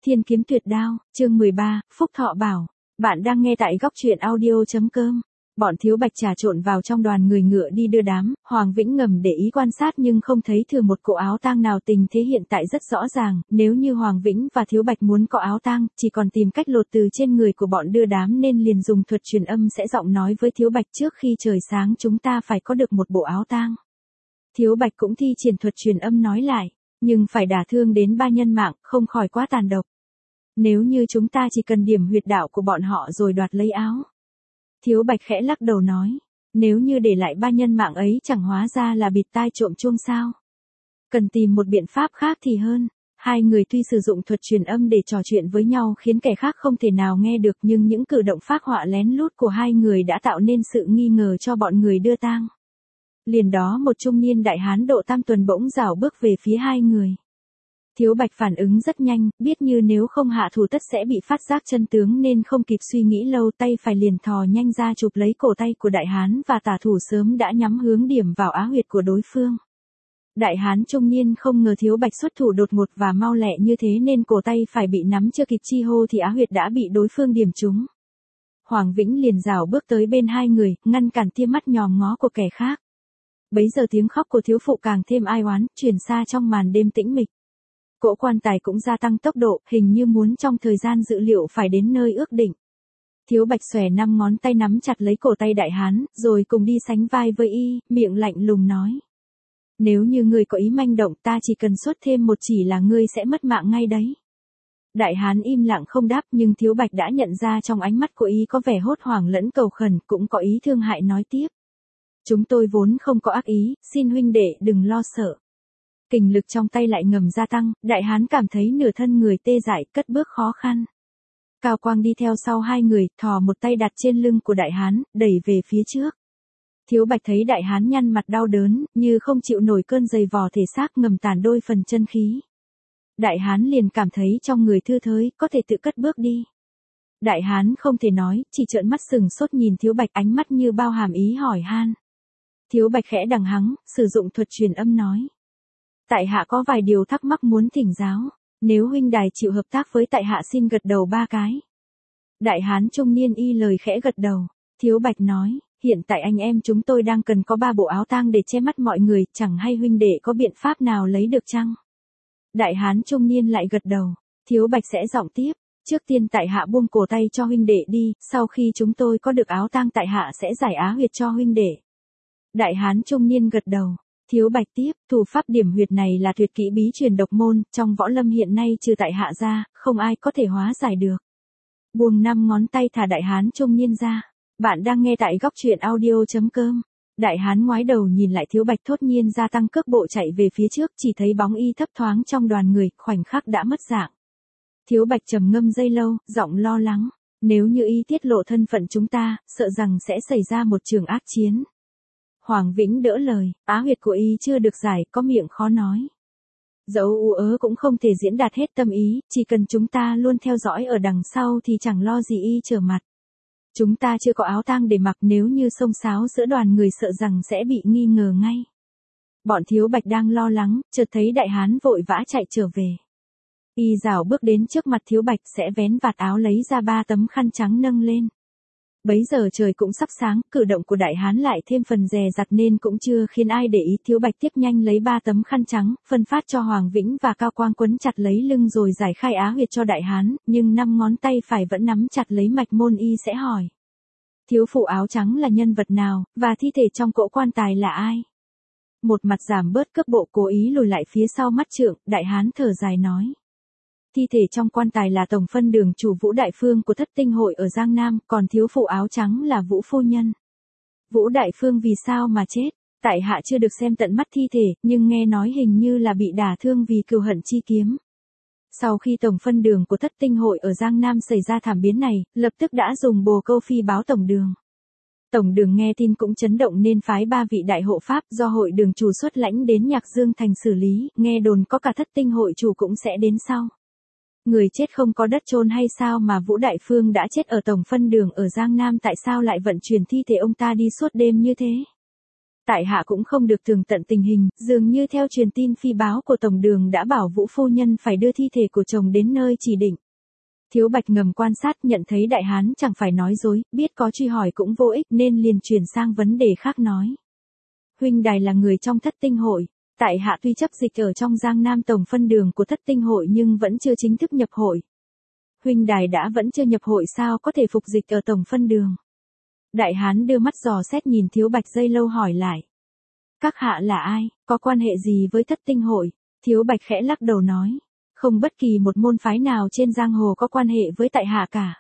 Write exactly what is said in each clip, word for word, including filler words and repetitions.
Thiên kiếm tuyệt đao, chương mười ba, Phúc Thọ Bảo. Bạn đang nghe tại góc truyện audio.com. Bọn Thiếu Bạch trà trộn vào trong đoàn người ngựa đi đưa đám, Hoàng Vĩnh ngầm để ý quan sát nhưng không thấy thừa một cổ áo tang nào. Tình thế hiện tại rất rõ ràng, nếu như Hoàng Vĩnh và Thiếu Bạch muốn có áo tang, chỉ còn tìm cách lột từ trên người của bọn đưa đám nên liền dùng thuật truyền âm sẽ giọng nói với Thiếu Bạch trước khi trời sáng chúng ta phải có được một bộ áo tang. Thiếu Bạch cũng thi triển thuật truyền âm nói lại, nhưng phải đả thương đến ba nhân mạng, không khỏi quá tàn độc. Nếu như chúng ta chỉ cần điểm huyệt đạo của bọn họ rồi đoạt lấy áo. Thiếu Bạch khẽ lắc đầu nói, nếu như để lại ba nhân mạng ấy chẳng hóa ra là bịt tai trộm chuông sao. Cần tìm một biện pháp khác thì hơn. Hai người tuy sử dụng thuật truyền âm để trò chuyện với nhau khiến kẻ khác không thể nào nghe được, nhưng những cử động phác họa lén lút của hai người đã tạo nên sự nghi ngờ cho bọn người đưa tang. Liền đó một trung niên đại hán độ tam tuần bỗng rảo bước về phía hai người. Thiếu Bạch phản ứng rất nhanh, biết như nếu không hạ thủ tất sẽ bị phát giác chân tướng nên không kịp suy nghĩ lâu, tay phải liền thò nhanh ra chụp lấy cổ tay của đại hán và tả thủ sớm đã nhắm hướng điểm vào á huyệt của đối phương. Đại hán trung niên không ngờ Thiếu Bạch xuất thủ đột ngột và mau lẹ như thế nên cổ tay phải bị nắm chưa kịp chi hô thì á huyệt đã bị đối phương điểm trúng. Hoàng Vĩnh liền rảo bước tới bên hai người, ngăn cản tia mắt nhòm ngó của kẻ khác. Bấy giờ tiếng khóc của thiếu phụ càng thêm ai oán, truyền xa trong màn đêm tĩnh mịch. Cỗ quan tài cũng gia tăng tốc độ, hình như muốn trong thời gian dự liệu phải đến nơi ước định. Thiếu Bạch xòe năm ngón tay nắm chặt lấy cổ tay đại hán, rồi cùng đi sánh vai với y, miệng lạnh lùng nói. Nếu như ngươi có ý manh động ta chỉ cần xuất thêm một chỉ là ngươi sẽ mất mạng ngay đấy. Đại hán im lặng không đáp, nhưng Thiếu Bạch đã nhận ra trong ánh mắt của y có vẻ hốt hoảng lẫn cầu khẩn, cũng có ý thương hại nói tiếp. Chúng tôi vốn không có ác ý, xin huynh đệ đừng lo sợ. Kình lực trong tay lại ngầm gia tăng, đại hán cảm thấy nửa thân người tê dại, cất bước khó khăn. Cao Quang đi theo sau hai người, thò một tay đặt trên lưng của đại hán, đẩy về phía trước. Thiếu Bạch thấy đại hán nhăn mặt đau đớn, như không chịu nổi cơn dày vò thể xác ngầm tàn đôi phần chân khí. Đại hán liền cảm thấy trong người thư thới, có thể tự cất bước đi. Đại hán không thể nói, chỉ trợn mắt sừng sốt nhìn Thiếu Bạch, ánh mắt như bao hàm ý hỏi han. Thiếu Bạch khẽ đằng hắng, sử dụng thuật truyền âm nói. Tại hạ có vài điều thắc mắc muốn thỉnh giáo, nếu huynh đài chịu hợp tác với tại hạ xin gật đầu ba cái. Đại hán trung niên y lời khẽ gật đầu, Thiếu Bạch nói, hiện tại anh em chúng tôi đang cần có ba bộ áo tang để che mắt mọi người, chẳng hay huynh đệ có biện pháp nào lấy được chăng? Đại hán trung niên lại gật đầu, Thiếu Bạch sẽ giọng tiếp, trước tiên tại hạ buông cổ tay cho huynh đệ đi, sau khi chúng tôi có được áo tang tại hạ sẽ giải á huyệt cho huynh đệ. Đại hán trung niên gật đầu. Thiếu Bạch tiếp, thủ pháp điểm huyệt này là tuyệt kỹ bí truyền độc môn, trong võ lâm hiện nay trừ tại hạ ra, không ai có thể hóa giải được. Buông năm ngón tay thả đại hán trung niên ra. Bạn đang nghe tại góc truyện audio.com. Đại hán ngoái đầu nhìn lại Thiếu Bạch thốt nhiên gia tăng cước bộ chạy về phía trước, chỉ thấy bóng y thấp thoáng trong đoàn người, khoảnh khắc đã mất dạng. Thiếu Bạch trầm ngâm giây lâu, giọng lo lắng, nếu như y tiết lộ thân phận chúng ta, sợ rằng sẽ xảy ra một trường ác chiến. Hoàng Vĩnh đỡ lời, á huyệt của y chưa được giải, có miệng khó nói. Dẫu u ớ cũng không thể diễn đạt hết tâm ý, chỉ cần chúng ta luôn theo dõi ở đằng sau thì chẳng lo gì y trở mặt. Chúng ta chưa có áo tang để mặc, nếu như xông xáo giữa đoàn người sợ rằng sẽ bị nghi ngờ ngay. Bọn Thiếu Bạch đang lo lắng, chợt thấy đại hán vội vã chạy trở về. Y rảo bước đến trước mặt Thiếu Bạch sẽ vén vạt áo lấy ra ba tấm khăn trắng nâng lên. Bấy giờ trời cũng sắp sáng, cử động của đại hán lại thêm phần dè dặt nên cũng chưa khiến ai để ý. Thiếu Bạch tiếp nhanh lấy ba tấm khăn trắng, phân phát cho Hoàng Vĩnh và Cao Quang quấn chặt lấy lưng rồi giải khai á huyệt cho đại hán, nhưng năm ngón tay phải vẫn nắm chặt lấy mạch môn. Y sẽ hỏi. Thiếu phụ áo trắng là nhân vật nào, và thi thể trong cỗ quan tài là ai? Một mặt giảm bớt cước bộ cố ý lùi lại phía sau mắt trượng, đại hán thở dài nói. Thi thể trong quan tài là tổng phân đường chủ Vũ Đại Phương của Thất Tinh Hội ở Giang Nam, còn thiếu phụ áo trắng là Vũ Phu Nhân. Vũ Đại Phương vì sao mà chết? Tại hạ chưa được xem tận mắt thi thể, nhưng nghe nói hình như là bị đả thương vì cừu hận chi kiếm. Sau khi tổng phân đường của Thất Tinh Hội ở Giang Nam xảy ra thảm biến này, lập tức đã dùng bồ câu phi báo tổng đường. Tổng đường nghe tin cũng chấn động nên phái ba vị đại hộ pháp do hội đường chủ xuất lãnh đến Nhạc Dương thành xử lý, nghe đồn có cả Thất Tinh Hội chủ cũng sẽ đến sau. Người chết không có đất chôn hay sao mà Vũ Đại Phương đã chết ở tổng phân đường ở Giang Nam, tại sao lại vận chuyển thi thể ông ta đi suốt đêm như thế? Tại hạ cũng không được tường tận tình hình, dường như theo truyền tin phi báo của tổng đường đã bảo Vũ phu nhân phải đưa thi thể của chồng đến nơi chỉ định. Thiếu Bạch ngầm quan sát, nhận thấy đại hán chẳng phải nói dối, biết có truy hỏi cũng vô ích nên liền chuyển sang vấn đề khác nói. Huynh đài là người trong Thất Tinh hội, tại hạ tuy chấp dịch ở trong Giang Nam tổng phân đường của Thất Tinh hội nhưng vẫn chưa chính thức nhập hội. Huynh đài đã vẫn chưa nhập hội sao có thể phục dịch ở tổng phân đường? Đại hán đưa mắt dò xét nhìn Thiếu Bạch giây lâu hỏi lại. Các hạ là ai, có quan hệ gì với Thất Tinh hội? Thiếu Bạch khẽ lắc đầu nói. Không bất kỳ một môn phái nào trên giang hồ có quan hệ với tại hạ cả.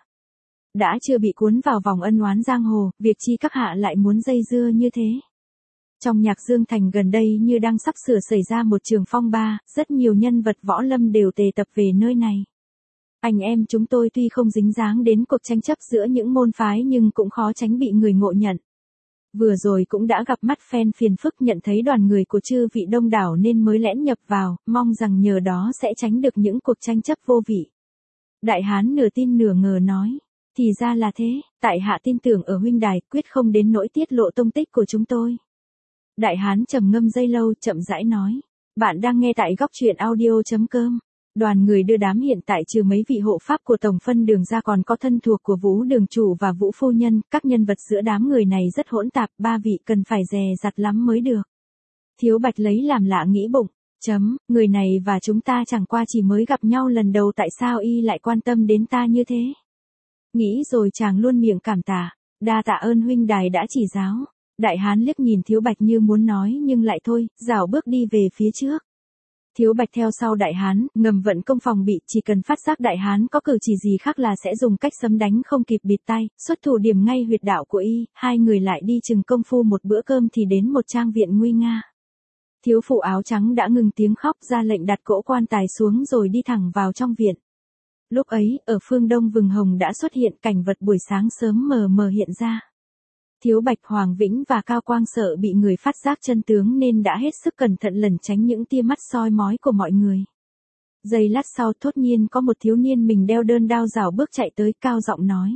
Đã chưa bị cuốn vào vòng ân oán giang hồ, việc chi các hạ lại muốn dây dưa như thế? Trong Nhạc Dương Thành gần đây như đang sắp sửa xảy ra một trường phong ba, rất nhiều nhân vật võ lâm đều tề tập về nơi này. Anh em chúng tôi tuy không dính dáng đến cuộc tranh chấp giữa những môn phái nhưng cũng khó tránh bị người ngộ nhận. Vừa rồi cũng đã gặp mắt phen phiền phức nhận thấy đoàn người của chư vị đông đảo nên mới lẻn nhập vào, mong rằng nhờ đó sẽ tránh được những cuộc tranh chấp vô vị. Đại hán nửa tin nửa ngờ nói, thì ra là thế, tại hạ tin tưởng ở huynh đài, quyết không đến nỗi tiết lộ tông tích của chúng tôi. Đại hán trầm ngâm giây lâu chậm rãi nói, bạn đang nghe tại góc truyện audio chấm com. Đoàn người đưa đám hiện tại trừ mấy vị hộ pháp của tổng phân đường ra còn có thân thuộc của Vũ đường chủ và Vũ phu nhân, các nhân vật giữa đám người này rất hỗn tạp, ba vị cần phải dè dặt lắm mới được. Thiếu Bạch lấy làm lạ nghĩ bụng, chấm, người này và chúng ta chẳng qua chỉ mới gặp nhau lần đầu tại sao y lại quan tâm đến ta như thế? Nghĩ rồi chàng luôn miệng cảm tạ, đa tạ ơn huynh đài đã chỉ giáo. Đại hán liếc nhìn Thiếu Bạch như muốn nói nhưng lại thôi, rảo bước đi về phía trước. Thiếu Bạch theo sau đại hán, ngầm vận công phòng bị, chỉ cần phát giác đại hán có cử chỉ gì khác là sẽ dùng cách sấm đánh không kịp bịt tai, xuất thủ điểm ngay huyệt đạo của y, hai người lại đi chừng công phu một bữa cơm thì đến một trang viện nguy nga. Thiếu phụ áo trắng đã ngừng tiếng khóc ra lệnh đặt cỗ quan tài xuống rồi đi thẳng vào trong viện. Lúc ấy, ở phương đông vừng hồng đã xuất hiện cảnh vật buổi sáng sớm mờ mờ hiện ra. Thiếu Bạch, Hoàng Vĩnh và Cao Quang sợ bị người phát giác chân tướng nên đã hết sức cẩn thận lẩn tránh những tia mắt soi mói của mọi người. Giây lát sau thốt nhiên có một thiếu niên mình đeo đơn đao rảo bước chạy tới cao giọng nói.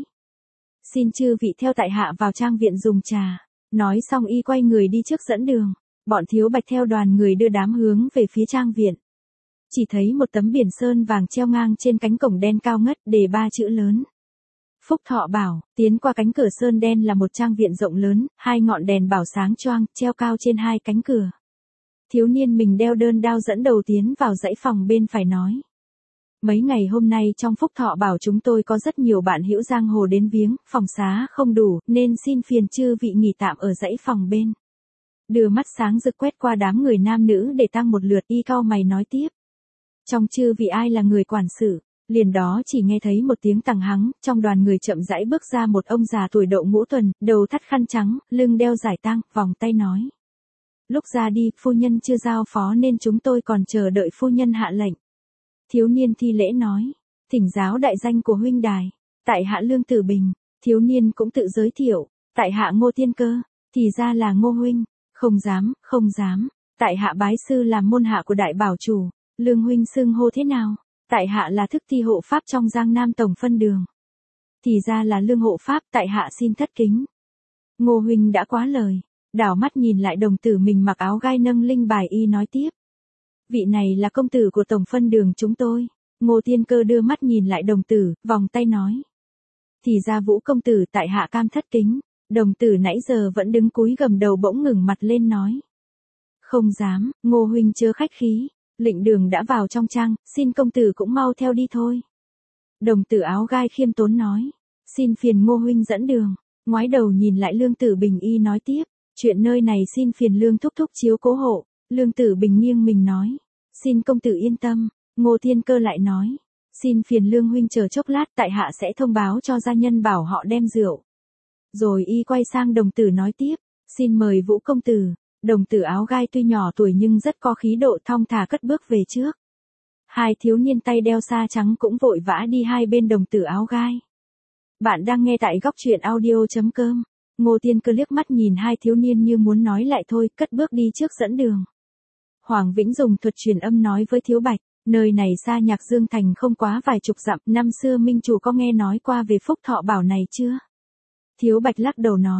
Xin chư vị theo tại hạ vào trang viện dùng trà. Nói xong y quay người đi trước dẫn đường. Bọn Thiếu Bạch theo đoàn người đưa đám hướng về phía trang viện. Chỉ thấy một tấm biển sơn vàng treo ngang trên cánh cổng đen cao ngất đề ba chữ lớn. Phúc Thọ Bảo, tiến qua cánh cửa sơn đen là một trang viện rộng lớn, hai ngọn đèn bảo sáng choang, treo cao trên hai cánh cửa. Thiếu niên mình đeo đơn đao dẫn đầu tiến vào dãy phòng bên phải nói. Mấy ngày hôm nay trong Phúc Thọ Bảo chúng tôi có rất nhiều bạn hữu giang hồ đến viếng, phòng xá không đủ, nên xin phiền chư vị nghỉ tạm ở dãy phòng bên. Đưa mắt sáng rực quét qua đám người nam nữ để tăng một lượt y cau mày nói tiếp. Trong chư vị ai là người quản sự? Liền đó chỉ nghe thấy một tiếng tằng hắng, trong đoàn người chậm rãi bước ra một ông già tuổi đậu ngũ tuần, đầu thắt khăn trắng, lưng đeo giải tang, vòng tay nói. Lúc ra đi, phu nhân chưa giao phó nên chúng tôi còn chờ đợi phu nhân hạ lệnh. Thiếu niên thi lễ nói, thỉnh giáo đại danh của huynh đài, tại hạ Lương Tử Bình. Thiếu niên cũng tự giới thiệu, tại hạ Ngô Tiên Cơ, thì ra là Ngô huynh, không dám, không dám, tại hạ bái sư làm môn hạ của đại bảo chủ, Lương huynh xưng hô thế nào? Tại hạ là thức thi hộ pháp trong Giang Nam tổng phân đường. Thì ra là Lương hộ pháp, tại hạ xin thất kính. Ngô huynh đã quá lời, đảo mắt nhìn lại đồng tử mình mặc áo gai nâng linh bài y nói tiếp. Vị này là công tử của tổng phân đường chúng tôi. Ngô Tiên Cơ đưa mắt nhìn lại đồng tử, vòng tay nói. Thì ra Vũ công tử tại hạ cam thất kính. Đồng tử nãy giờ vẫn đứng cúi gầm đầu bỗng ngừng mặt lên nói. Không dám, Ngô huynh chớ khách khí. Lệnh đường đã vào trong trang, xin công tử cũng mau theo đi thôi. Đồng tử áo gai khiêm tốn nói. Xin phiền Ngô huynh dẫn đường. Ngoái đầu nhìn lại Lương Tử Bình y nói tiếp. Chuyện nơi này xin phiền Lương thúc thúc chiếu cố hộ. Lương Tử Bình nghiêng mình nói. Xin công tử yên tâm. Ngô Thiên Cơ lại nói. Xin phiền Lương huynh chờ chốc lát tại hạ sẽ thông báo cho gia nhân bảo họ đem rượu. Rồi y quay sang đồng tử nói tiếp. Xin mời Vũ công tử. Đồng tử áo gai tuy nhỏ tuổi nhưng rất có khí độ thong thả cất bước về trước. Hai thiếu niên tay đeo sa trắng cũng vội vã đi hai bên đồng tử áo gai. Bạn đang nghe tại góc truyện audio chấm com. Ngô Tiên Cơ liếc mắt nhìn hai thiếu niên như muốn nói lại thôi, cất bước đi trước dẫn đường. Hoàng Vĩnh dùng thuật truyền âm nói với Thiếu Bạch, nơi này xa Nhạc Dương Thành không quá vài chục dặm, năm xưa minh chủ có nghe nói qua về Phúc Thọ Bảo này chưa? Thiếu Bạch lắc đầu nói,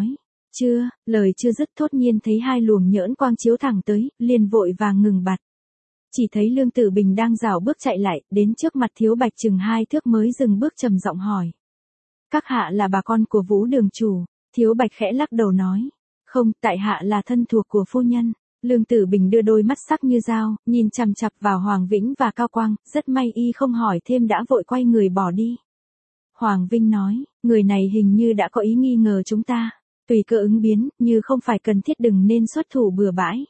Chưa, lời chưa dứt thốt nhiên thấy hai luồng nhỡn quang chiếu thẳng tới, liền vội vàng ngừng bặt. Chỉ thấy Lương Tử Bình đang rảo bước chạy lại, đến trước mặt Thiếu Bạch chừng hai thước mới dừng bước trầm giọng hỏi. Các hạ là bà con của Vũ đường chủ, Thiếu Bạch khẽ lắc đầu nói. Không, tại hạ là thân thuộc của phu nhân. Lương Tử Bình đưa đôi mắt sắc như dao, nhìn chằm chằm vào Hoàng Vĩnh và Cao Quang, rất may y không hỏi thêm đã vội quay người bỏ đi. Hoàng Vinh nói, người này hình như đã có ý nghi ngờ chúng ta, tùy cơ ứng biến, như không phải cần thiết đừng nên xuất thủ bừa bãi.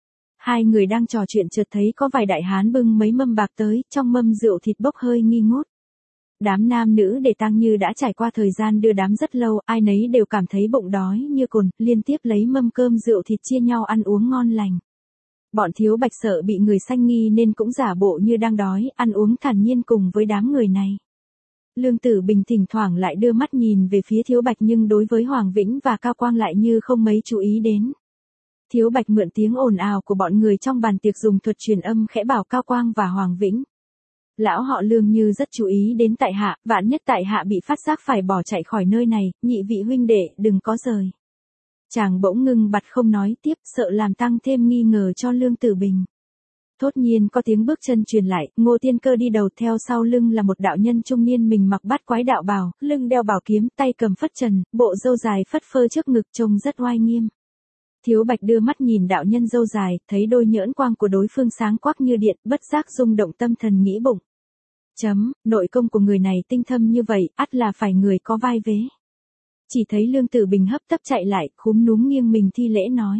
Hai người đang trò chuyện chợt thấy có vài đại hán bưng mấy mâm bạc tới, trong mâm rượu thịt bốc hơi nghi ngút. Đám nam nữ để tang như đã trải qua thời gian đưa đám rất lâu, ai nấy đều cảm thấy bụng đói như cồn, liên tiếp lấy mâm cơm rượu thịt chia nhau ăn uống ngon lành. Bọn Thiếu Bạch sợ bị người sanh nghi nên cũng giả bộ như đang đói, ăn uống thản nhiên cùng với đám người này. Lương Tử Bình thỉnh thoảng lại đưa mắt nhìn về phía Thiếu Bạch nhưng đối với Hoàng Vĩnh và Cao Quang lại như không mấy chú ý đến. Thiếu Bạch mượn tiếng ồn ào của bọn người trong bàn tiệc dùng thuật truyền âm khẽ bảo Cao Quang và Hoàng Vĩnh. Lão họ Lương như rất chú ý đến tại hạ, vạn nhất tại hạ bị phát giác phải bỏ chạy khỏi nơi này, nhị vị huynh đệ đừng có rời. Chàng bỗng ngưng bặt không nói tiếp, sợ làm tăng thêm nghi ngờ cho Lương Tử Bình. Thốt nhiên có tiếng bước chân truyền lại, Ngô Tiên Cơ đi đầu, theo sau lưng là một đạo nhân trung niên mình mặc bát quái đạo bào, lưng đeo bảo kiếm, tay cầm phất trần, bộ râu dài phất phơ trước ngực trông rất oai nghiêm. Thiếu Bạch đưa mắt nhìn đạo nhân râu dài, thấy đôi nhỡn quang của đối phương sáng quắc như điện, bất giác rung động tâm thần nghĩ bụng. Chấm, nội công của người này tinh thâm như vậy, ắt là phải người có vai vế. Chỉ thấy Lương Tử Bình hấp tấp chạy lại, cúm núm nghiêng mình thi lễ nói.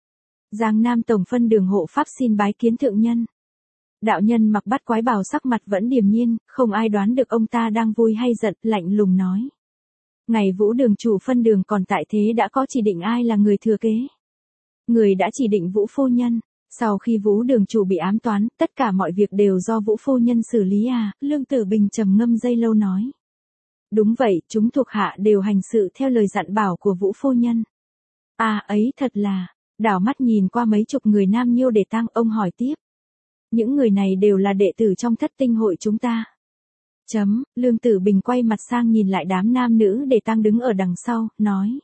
Giang Nam Tổng phân đường hộ pháp xin bái kiến thượng nhân. Đạo nhân mặc bát quái bào sắc mặt vẫn điềm nhiên, không ai đoán được ông ta đang vui hay giận, lạnh lùng nói. Ngày Vũ đường chủ phân đường còn tại thế đã có chỉ định ai là người thừa kế. Người đã chỉ định Vũ phu nhân. Sau khi Vũ đường chủ bị ám toán, tất cả mọi việc đều do Vũ phu nhân xử lý à, Lương Tử Bình trầm ngâm giây lâu nói. Đúng vậy, chúng thuộc hạ đều hành sự theo lời dặn bảo của Vũ phu nhân. À ấy thật là, đảo mắt nhìn qua mấy chục người nam nhiêu để tang, ông hỏi tiếp. Những người này đều là đệ tử trong thất tinh hội chúng ta. Chấm, Lương Tử Bình quay mặt sang nhìn lại đám nam nữ để tang đứng ở đằng sau, nói.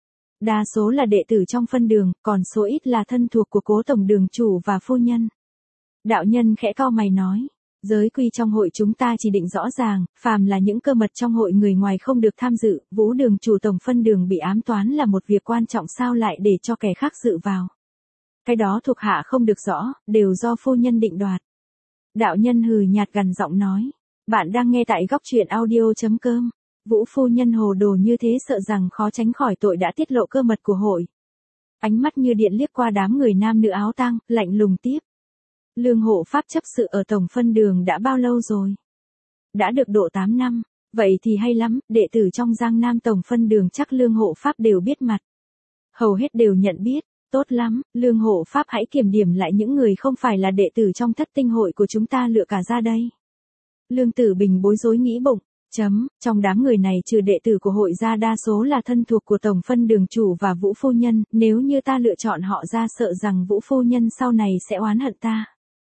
Đa số là đệ tử trong phân đường, còn số ít là thân thuộc của cố tổng đường chủ và phu nhân. Đạo nhân khẽ cau mày nói, giới quy trong hội chúng ta chỉ định rõ ràng, phàm là những cơ mật trong hội người ngoài không được tham dự, Vũ đường chủ tổng phân đường bị ám toán là một việc quan trọng sao lại để cho kẻ khác dự vào. Cái đó thuộc hạ không được rõ, đều do phu nhân định đoạt. Đạo nhân hừ nhạt gằn giọng nói, bạn đang nghe tại góc truyện audio chấm com. Vũ phu nhân hồ đồ như thế sợ rằng khó tránh khỏi tội đã tiết lộ cơ mật của hội. Ánh mắt như điện liếc qua đám người nam nữ áo tang, lạnh lùng tiếp. Lương hộ pháp chấp sự ở tổng phân đường đã bao lâu rồi? Đã được độ tám năm, vậy thì hay lắm, đệ tử trong Giang Nam tổng phân đường chắc Lương hộ pháp đều biết mặt. Hầu hết đều nhận biết, tốt lắm, Lương hộ pháp hãy kiểm điểm lại những người không phải là đệ tử trong thất tinh hội của chúng ta lựa cả ra đây. Lương Tử Bình bối rối nghĩ bụng. Chấm, trong đám người này trừ đệ tử của hội ra đa số là thân thuộc của tổng phân đường chủ và Vũ phu nhân, nếu như ta lựa chọn họ ra sợ rằng Vũ phu nhân sau này sẽ oán hận ta.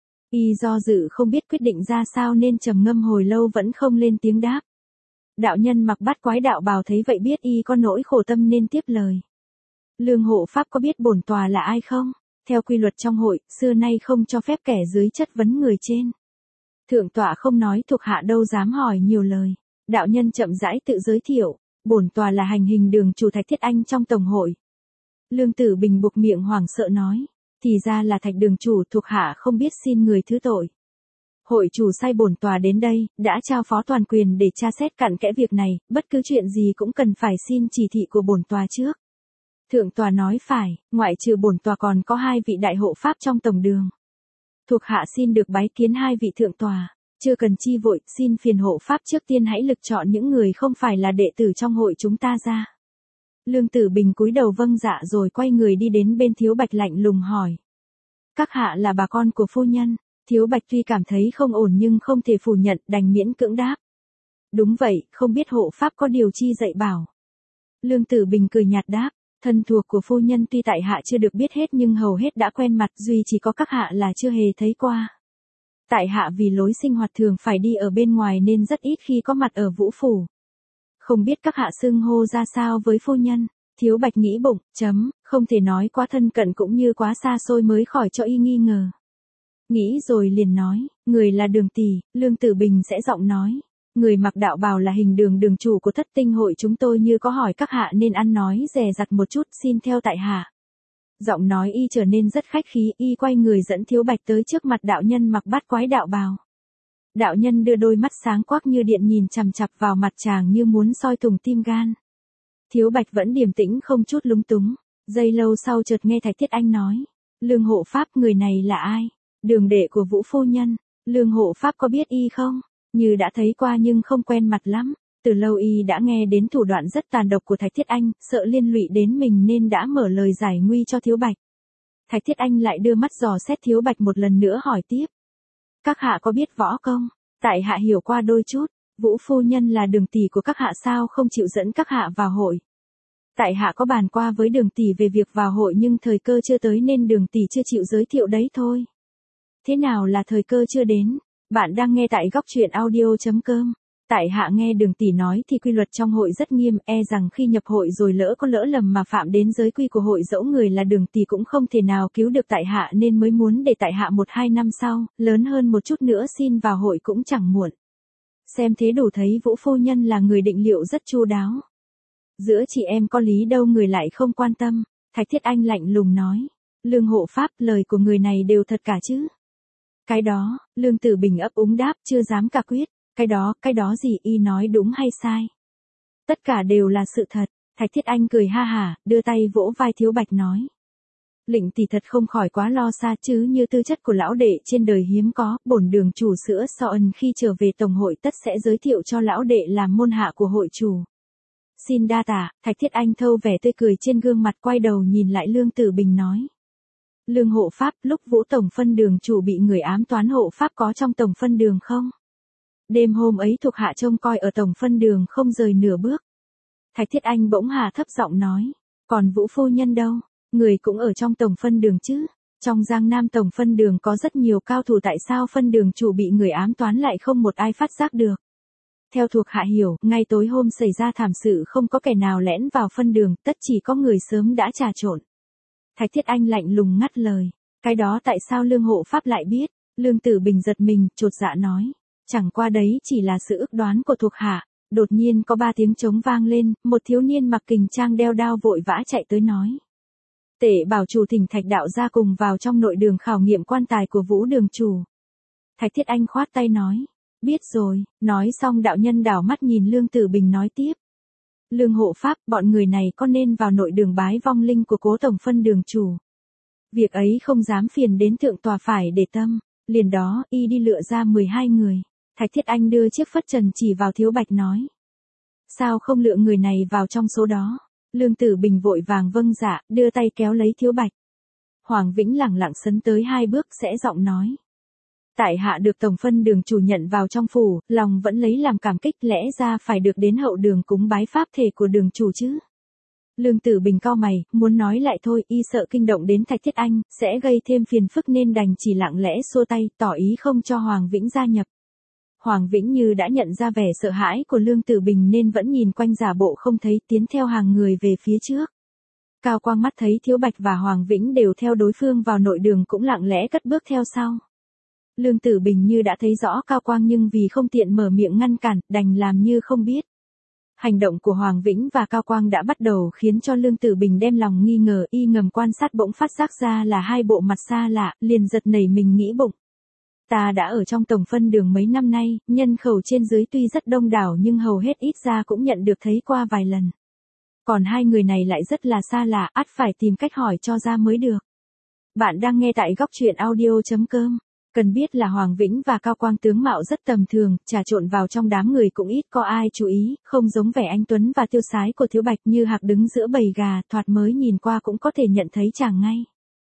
Y do dự không biết quyết định ra sao nên trầm ngâm hồi lâu vẫn không lên tiếng đáp. Đạo nhân mặc bát quái đạo bào thấy vậy biết y có nỗi khổ tâm nên tiếp lời. Lương hộ pháp có biết bổn tòa là ai không? Theo quy luật trong hội, xưa nay không cho phép kẻ dưới chất vấn người trên. Thượng tọa không nói thuộc hạ đâu dám hỏi nhiều lời. Đạo nhân chậm rãi tự giới thiệu, bổn tòa là hành hình đường chủ Thạch Thiết Anh trong tổng hội. Lương Tử Bình buộc miệng hoảng sợ nói, thì ra là Thạch đường chủ, thuộc hạ không biết, xin người thứ tội. Hội chủ sai bổn tòa đến đây, đã trao phó toàn quyền để tra xét cặn kẽ việc này, bất cứ chuyện gì cũng cần phải xin chỉ thị của bổn tòa trước. Thượng tòa nói phải, ngoại trừ bổn tòa còn có hai vị đại hộ pháp trong tổng đường. Thuộc hạ xin được bái kiến hai vị thượng tòa. Chưa cần chi vội, xin phiền hộ pháp trước tiên hãy lực chọn những người không phải là đệ tử trong hội chúng ta ra. Lương Tử Bình cúi đầu vâng dạ rồi quay người đi đến bên Thiếu Bạch lạnh lùng hỏi. Các hạ là bà con của phu nhân. Thiếu Bạch tuy cảm thấy không ổn nhưng không thể phủ nhận, đành miễn cưỡng đáp. Đúng vậy, không biết hộ pháp có điều chi dạy bảo. Lương Tử Bình cười nhạt đáp, thân thuộc của phu nhân tuy tại hạ chưa được biết hết nhưng hầu hết đã quen mặt, duy chỉ có các hạ là chưa hề thấy qua. Tại hạ vì lối sinh hoạt thường phải đi ở bên ngoài nên rất ít khi có mặt ở Vũ phủ. Không biết các hạ xưng hô ra sao với phu nhân? Thiếu Bạch nghĩ bụng, chấm, không thể nói quá thân cận cũng như quá xa xôi mới khỏi cho y nghi ngờ. Nghĩ rồi liền nói, người là Đường tỷ, Lương Tử Bình sẽ giọng nói. Người mặc đạo bào là Hình Đường đường chủ của Thất Tinh hội chúng tôi như có hỏi các hạ nên ăn nói dè dặt một chút, xin theo tại hạ. Giọng nói y trở nên rất khách khí, y quay người dẫn Thiếu Bạch tới trước mặt đạo nhân mặc bát quái đạo bào. Đạo nhân đưa đôi mắt sáng quắc như điện nhìn chằm chằm vào mặt chàng như muốn soi thủng tim gan. Thiếu Bạch vẫn điềm tĩnh không chút lúng túng, giây lâu sau chợt nghe Thạch Thiết Anh nói, Lương hộ pháp người này là ai? Đường đệ của Vũ phu nhân. Lương hộ pháp có biết y không? Như đã thấy qua nhưng không quen mặt lắm. Từ lâu y đã nghe đến thủ đoạn rất tàn độc của Thạch Thiết Anh, sợ liên lụy đến mình nên đã mở lời giải nguy cho Thiếu Bạch. Thạch Thiết Anh lại đưa mắt dò xét Thiếu Bạch một lần nữa hỏi tiếp. Các hạ có biết võ công? Tại hạ hiểu qua đôi chút. Vũ phu nhân là Đường tỷ của các hạ sao không chịu dẫn các hạ vào hội? Tại hạ có bàn qua với Đường tỷ về việc vào hội nhưng thời cơ chưa tới nên Đường tỷ chưa chịu giới thiệu đấy thôi. Thế nào là thời cơ chưa đến? Bạn đang nghe tại góc truyện audio chấm com. Tại hạ nghe Đường tỷ nói thì quy luật trong hội rất nghiêm, e rằng khi nhập hội rồi lỡ có lỡ lầm mà phạm đến giới quy của hội dẫu người là Đường tỷ cũng không thể nào cứu được tại hạ nên mới muốn để tại hạ một hai năm sau, lớn hơn một chút nữa xin vào hội cũng chẳng muộn. Xem thế đủ thấy Vũ phu nhân là người định liệu rất chu đáo. Giữa chị em có lý đâu người lại không quan tâm. Thạch Thiết Anh lạnh lùng nói. Lương hộ pháp, lời của người này đều thật cả chứ? Cái đó, Lương Tử Bình ấp úng đáp, chưa dám cả quyết. Cái đó, cái đó gì, y nói đúng hay sai? Tất cả đều là sự thật. Thạch Thiết Anh cười ha hả, đưa tay vỗ vai Thiếu Bạch nói. Lệnh tỷ thật không khỏi quá lo xa chứ, như tư chất của lão đệ trên đời hiếm có, bổn đường chủ sữa so ân khi trở về tổng hội tất sẽ giới thiệu cho lão đệ làm môn hạ của hội chủ. Xin đa tạ. Thạch Thiết Anh thâu vẻ tươi cười trên gương mặt, quay đầu nhìn lại Lương Tử Bình nói. Lương hộ pháp, lúc Vũ tổng phân đường chủ bị người ám toán hộ pháp có trong tổng phân đường không? Đêm hôm ấy thuộc hạ trông coi ở tổng phân đường không rời nửa bước. Thạch Thiết Anh bỗng hạ thấp giọng nói. Còn Vũ phu nhân đâu? Người cũng ở trong tổng phân đường chứ? Trong Giang Nam tổng phân đường có rất nhiều cao thủ, tại sao phân đường chủ bị người ám toán lại không một ai phát giác được? Theo thuộc hạ hiểu, ngay tối hôm xảy ra thảm sự không có kẻ nào lẻn vào phân đường, tất chỉ có người sớm đã trà trộn. Thạch Thiết Anh lạnh lùng ngắt lời. Cái đó tại sao Lương hộ pháp lại biết? Lương Tử Bình giật mình, chột dạ nói. Chẳng qua đấy chỉ là sự ước đoán của thuộc hạ. Đột nhiên có ba tiếng trống vang lên, một thiếu niên mặc kình trang đeo đao vội vã chạy tới nói. Tể bảo chủ thỉnh Thạch đạo ra cùng vào trong nội đường khảo nghiệm quan tài của Vũ đường chủ. Thạch Thiết Anh khoát tay nói. Biết rồi. Nói xong đạo nhân đảo mắt nhìn Lương Tử Bình nói tiếp. Lương hộ pháp, bọn người này có nên vào nội đường bái vong linh của cố tổng phân đường chủ? Việc ấy không dám phiền đến thượng tòa phải để tâm. Liền đó, y đi lựa ra mười hai người. Thạch Thiết Anh đưa chiếc phất trần chỉ vào Thiếu Bạch nói. Sao không lựa người này vào trong số đó? Lương Tử Bình vội vàng vâng dạ, đưa tay kéo lấy Thiếu Bạch. Hoàng Vĩnh lẳng lặng sấn tới hai bước sẽ giọng nói. Tại hạ được tổng phân đường chủ nhận vào trong phủ, lòng vẫn lấy làm cảm kích, lẽ ra phải được đến hậu đường cúng bái pháp thể của đường chủ chứ. Lương Tử Bình cau mày, muốn nói lại thôi, y sợ kinh động đến Thạch Thiết Anh, sẽ gây thêm phiền phức nên đành chỉ lặng lẽ xua tay, tỏ ý không cho Hoàng Vĩnh gia nhập. Hoàng Vĩnh như đã nhận ra vẻ sợ hãi của Lương Tử Bình nên vẫn nhìn quanh giả bộ không thấy, tiến theo hàng người về phía trước. Cao Quang mắt thấy Thiếu Bạch và Hoàng Vĩnh đều theo đối phương vào nội đường cũng lặng lẽ cất bước theo sau. Lương Tử Bình như đã thấy rõ Cao Quang nhưng vì không tiện mở miệng ngăn cản, đành làm như không biết. Hành động của Hoàng Vĩnh và Cao Quang đã bắt đầu khiến cho Lương Tử Bình đem lòng nghi ngờ, y ngầm quan sát bỗng phát giác ra là hai bộ mặt xa lạ, liền giật nảy mình nghĩ bụng. Ta đã ở trong tổng phân đường mấy năm nay, nhân khẩu trên dưới tuy rất đông đảo nhưng hầu hết ít ra cũng nhận được thấy qua vài lần. Còn hai người này lại rất là xa lạ, ắt phải tìm cách hỏi cho ra mới được. Bạn đang nghe tại góc truyện audio chấm com. Cần biết là Hoàng Vĩnh và Cao Quang tướng mạo rất tầm thường, trà trộn vào trong đám người cũng ít có ai chú ý, không giống vẻ anh tuấn và tiêu sái của Thiếu Bạch như hạc đứng giữa bầy gà, thoạt mới nhìn qua cũng có thể nhận thấy chàng ngay.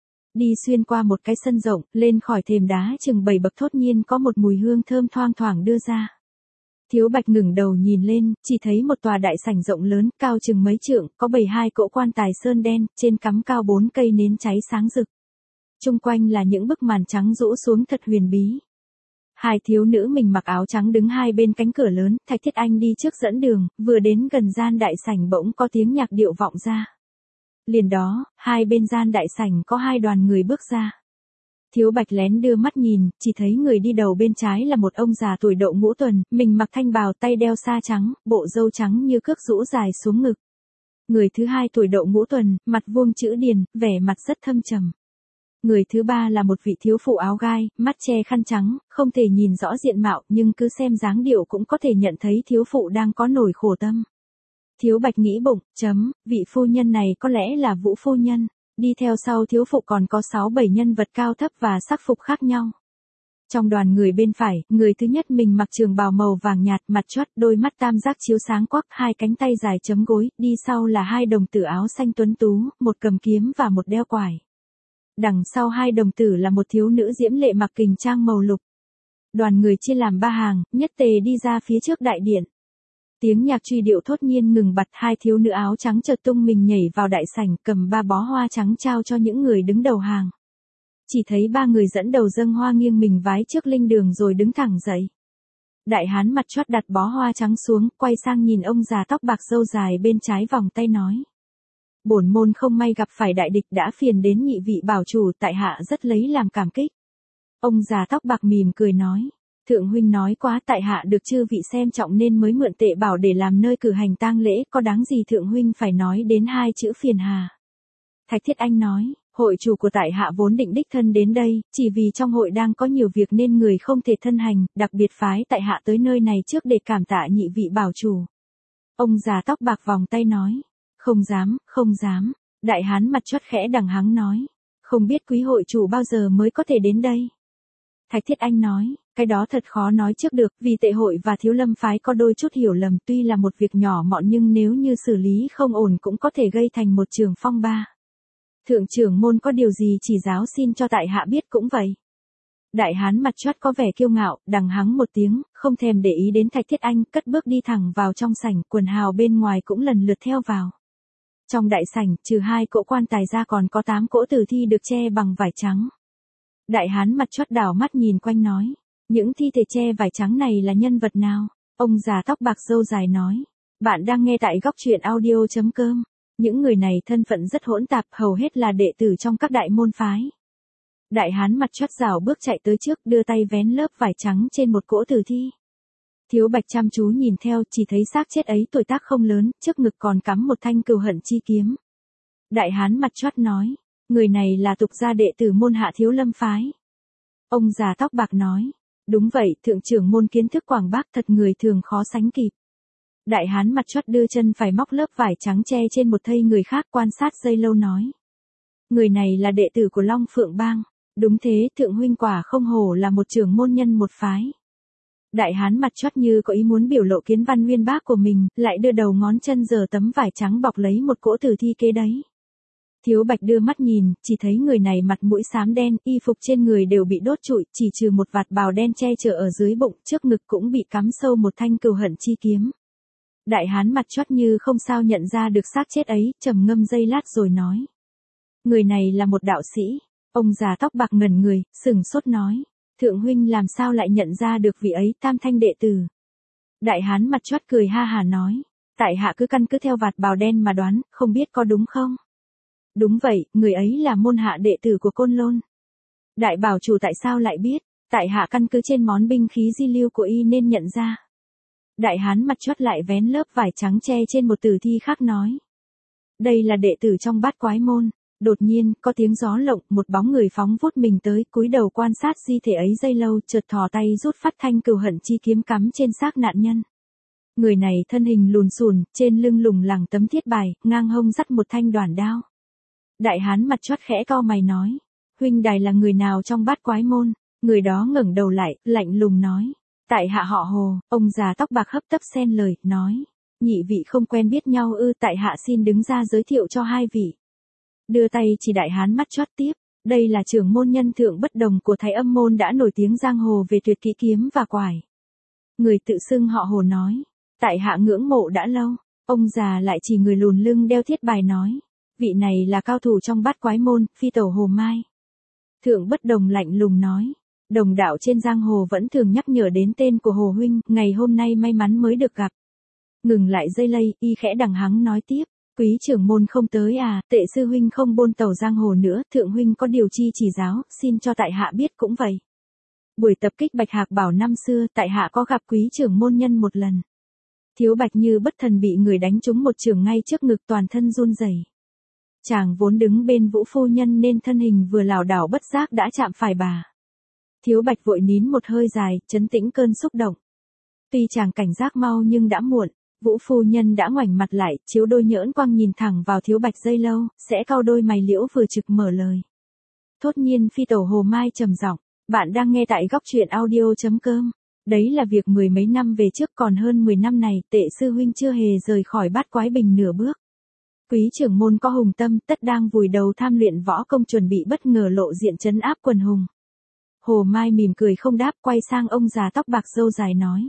Đi xuyên qua một cái sân rộng, lên khỏi thềm đá chừng bảy bậc thốt nhiên có một mùi hương thơm thoang thoảng đưa ra. Thiếu Bạch ngẩng đầu nhìn lên, chỉ thấy một tòa đại sảnh rộng lớn, cao chừng mấy trượng, có bày hai cỗ quan tài sơn đen, trên cắm cao bốn cây nến cháy sáng rực. Chung quanh là những bức màn trắng rũ xuống thật huyền bí. Hai thiếu nữ mình mặc áo trắng đứng hai bên cánh cửa lớn, Thạch Thiết Anh đi trước dẫn đường, vừa đến gần gian đại sảnh bỗng có tiếng nhạc điệu vọng ra. Liền đó, hai bên gian đại sảnh có hai đoàn người bước ra. Thiếu Bạch lén đưa mắt nhìn, chỉ thấy người đi đầu bên trái là một ông già tuổi đậu ngũ tuần, mình mặc thanh bào tay đeo sa trắng, bộ râu trắng như cước rũ dài xuống ngực. Người thứ hai tuổi đậu ngũ tuần, mặt vuông chữ điền, vẻ mặt rất thâm trầm. Người thứ ba là một vị thiếu phụ áo gai, mắt che khăn trắng, không thể nhìn rõ diện mạo nhưng cứ xem dáng điệu cũng có thể nhận thấy thiếu phụ đang có nỗi khổ tâm. Thiếu Bạch nghĩ bụng, chấm, vị phu nhân này có lẽ là Vũ phu nhân. Đi theo sau thiếu phụ còn có sáu bảy nhân vật cao thấp và sắc phục khác nhau. Trong đoàn người bên phải, người thứ nhất mình mặc trường bào màu vàng nhạt, mặt chót, đôi mắt tam giác chiếu sáng quắc, hai cánh tay dài chấm gối, đi sau là hai đồng tử áo xanh tuấn tú, một cầm kiếm và một đeo quải. Đằng sau hai đồng tử là một thiếu nữ diễm lệ mặc kình trang màu lục. Đoàn người chia làm ba hàng, nhất tề đi ra phía trước đại điện. Tiếng nhạc truy điệu thốt nhiên ngừng bặt, hai thiếu nữ áo trắng chợt tung mình nhảy vào đại sảnh, cầm ba bó hoa trắng trao cho những người đứng đầu hàng. Chỉ thấy ba người dẫn đầu dâng hoa nghiêng mình vái trước linh đường rồi đứng thẳng dậy. Đại hán mặt chót đặt bó hoa trắng xuống, quay sang nhìn ông già tóc bạc râu dài bên trái vòng tay nói. Bổn môn không may gặp phải đại địch đã phiền đến nhị vị bảo chủ, tại hạ rất lấy làm cảm kích. Ông già tóc bạc mỉm cười nói. Thượng huynh nói quá, tại hạ được chư vị xem trọng nên mới mượn tệ bảo để làm nơi cử hành tang lễ, có đáng gì thượng huynh phải nói đến hai chữ phiền hà. Thạch Thiết Anh nói, hội chủ của tại hạ vốn định đích thân đến đây, chỉ vì trong hội đang có nhiều việc nên người không thể thân hành, đặc biệt phái tại hạ tới nơi này trước để cảm tạ nhị vị bảo chủ. Ông già tóc bạc vòng tay nói, không dám, không dám. Đại hán mặt chót khẽ đằng hắng nói, không biết quý hội chủ bao giờ mới có thể đến đây. Thạch Thiết Anh nói, cái đó thật khó nói trước được, vì tệ hội và thiếu lâm phái có đôi chút hiểu lầm, tuy là một việc nhỏ mọn nhưng nếu như xử lý không ổn cũng có thể gây thành một trường phong ba. Thượng trưởng môn có điều gì chỉ giáo xin cho tại hạ biết cũng vậy. Đại hán mặt chót có vẻ kiêu ngạo, đằng hắng một tiếng, không thèm để ý đến Thạch Thiết Anh, cất bước đi thẳng vào trong sảnh, quần hào bên ngoài cũng lần lượt theo vào. Trong đại sảnh, trừ hai cỗ quan tài ra còn có tám cỗ tử thi được che bằng vải trắng. Đại hán mặt chót đảo mắt nhìn quanh nói, những thi thể che vải trắng này là nhân vật nào? Ông già tóc bạc râu dài nói, bạn đang nghe tại góc truyện audio chấm com. Những người này thân phận rất hỗn tạp, hầu hết là đệ tử trong các đại môn phái. Đại hán mặt chót rảo bước chạy tới trước, đưa tay vén lớp vải trắng trên một cỗ tử thi. Thiếu Bạch chăm chú nhìn theo, chỉ thấy xác chết ấy tuổi tác không lớn, trước ngực còn cắm một thanh cừu hận chi kiếm. Đại hán mặt chót nói, người này là tục gia đệ tử môn hạ thiếu lâm phái. Ông già tóc bạc nói, đúng vậy, thượng trưởng môn kiến thức quảng bác thật người thường khó sánh kịp. Đại hán mặt chót đưa chân phải móc lớp vải trắng che trên một thây người khác, quan sát giây lâu nói. Người này là đệ tử của Long Phượng Bang. Đúng thế, thượng huynh quả không hổ là một trưởng môn nhân một phái. Đại hán mặt chót như có ý muốn biểu lộ kiến văn uyên bác của mình, lại đưa đầu ngón chân giở tấm vải trắng bọc lấy một cỗ tử thi kế đấy. Thiếu Bạch đưa mắt nhìn, chỉ thấy người này mặt mũi xám đen, y phục trên người đều bị đốt trụi, chỉ trừ một vạt bào đen che chở ở dưới bụng, trước ngực cũng bị cắm sâu một thanh cừu hận chi kiếm. Đại hán mặt chót như không sao nhận ra được xác chết ấy, trầm ngâm giây lát rồi nói. Người này là một đạo sĩ. Ông già tóc bạc ngẩn người, sừng sốt nói. Thượng huynh làm sao lại nhận ra được vị ấy, tam thanh đệ tử. Đại hán mặt chót cười ha hà nói. Tại hạ cứ căn cứ theo vạt bào đen mà đoán, không biết có đúng không? Đúng vậy, người ấy là môn hạ đệ tử của Côn Lôn. Đại bảo chủ tại sao lại biết? Tại hạ căn cứ trên món binh khí di lưu của y nên nhận ra. Đại hán mặt chót lại vén lớp vải trắng che trên một tử thi khác nói. Đây là đệ tử trong Bát Quái môn. Đột nhiên, có tiếng gió lộng, một bóng người phóng vút mình tới, cúi đầu quan sát di thể ấy giây lâu, chợt thò tay rút phát thanh cừu hận chi kiếm cắm trên xác nạn nhân. Người này thân hình lùn xùn, trên lưng lủng lẳng tấm thiết bài, ngang hông dắt một thanh đoản đao. Đại hán mặt chót khẽ cau mày nói, huynh đài là người nào trong Bát Quái môn? Người đó ngẩng đầu lại, lạnh lùng nói, tại hạ họ Hồ. Ông già tóc bạc hấp tấp xen lời, nói, nhị vị không quen biết nhau ư? Tại hạ xin đứng ra giới thiệu cho hai vị. Đưa tay chỉ đại hán mắt chót tiếp, đây là trưởng môn nhân Thượng Bất Đồng của Thái Âm môn đã nổi tiếng giang hồ về tuyệt kỹ kiếm và quải. Người tự xưng họ Hồ nói, tại hạ ngưỡng mộ đã lâu. Ông già lại chỉ người lùn lưng đeo thiết bài nói, vị này là cao thủ trong Bát Quái môn, phi tẩu Hồ Mai. Thượng Bất Đồng lạnh lùng nói, đồng đạo trên giang hồ vẫn thường nhắc nhở đến tên của Hồ huynh, ngày hôm nay may mắn mới được gặp. Ngừng lại giây lây, y khẽ đằng hắng nói tiếp, Quý trưởng môn không tới à, Tệ sư huynh không bôn tàu giang hồ nữa, thượng huynh có điều chi chỉ giáo, xin cho tại hạ biết cũng vậy. Buổi tập kích Bạch Hạc Bảo năm xưa, tại hạ có gặp quý trưởng môn nhân một lần. Thiếu Bạch như bất thần bị người đánh trúng một trường ngay trước ngực, toàn thân run rẩy. Chàng vốn đứng bên Vũ phu nhân nên thân hình vừa lảo đảo bất giác đã chạm phải bà. Thiếu Bạch vội nín một hơi dài, trấn tĩnh cơn xúc động. Tuy chàng cảnh giác mau nhưng đã muộn, Vũ phu nhân đã ngoảnh mặt lại, chiếu đôi nhỡn quang nhìn thẳng vào Thiếu Bạch giây lâu, sẽ cau đôi mày liễu vừa trực mở lời. Thốt nhiên phi tẩu Hồ Mai trầm giọng, bạn đang nghe tại góc truyện audio chấm com. Đấy là việc mười mấy năm về trước, còn hơn mười năm này, Tệ sư huynh chưa hề rời khỏi Bát Quái Bình nửa bước. Quý trưởng môn có hùng tâm, tất đang vùi đầu tham luyện võ công, chuẩn bị bất ngờ lộ diện trấn áp quần hùng. Hồ Mai mỉm cười không đáp, quay sang ông già tóc bạc râu dài nói.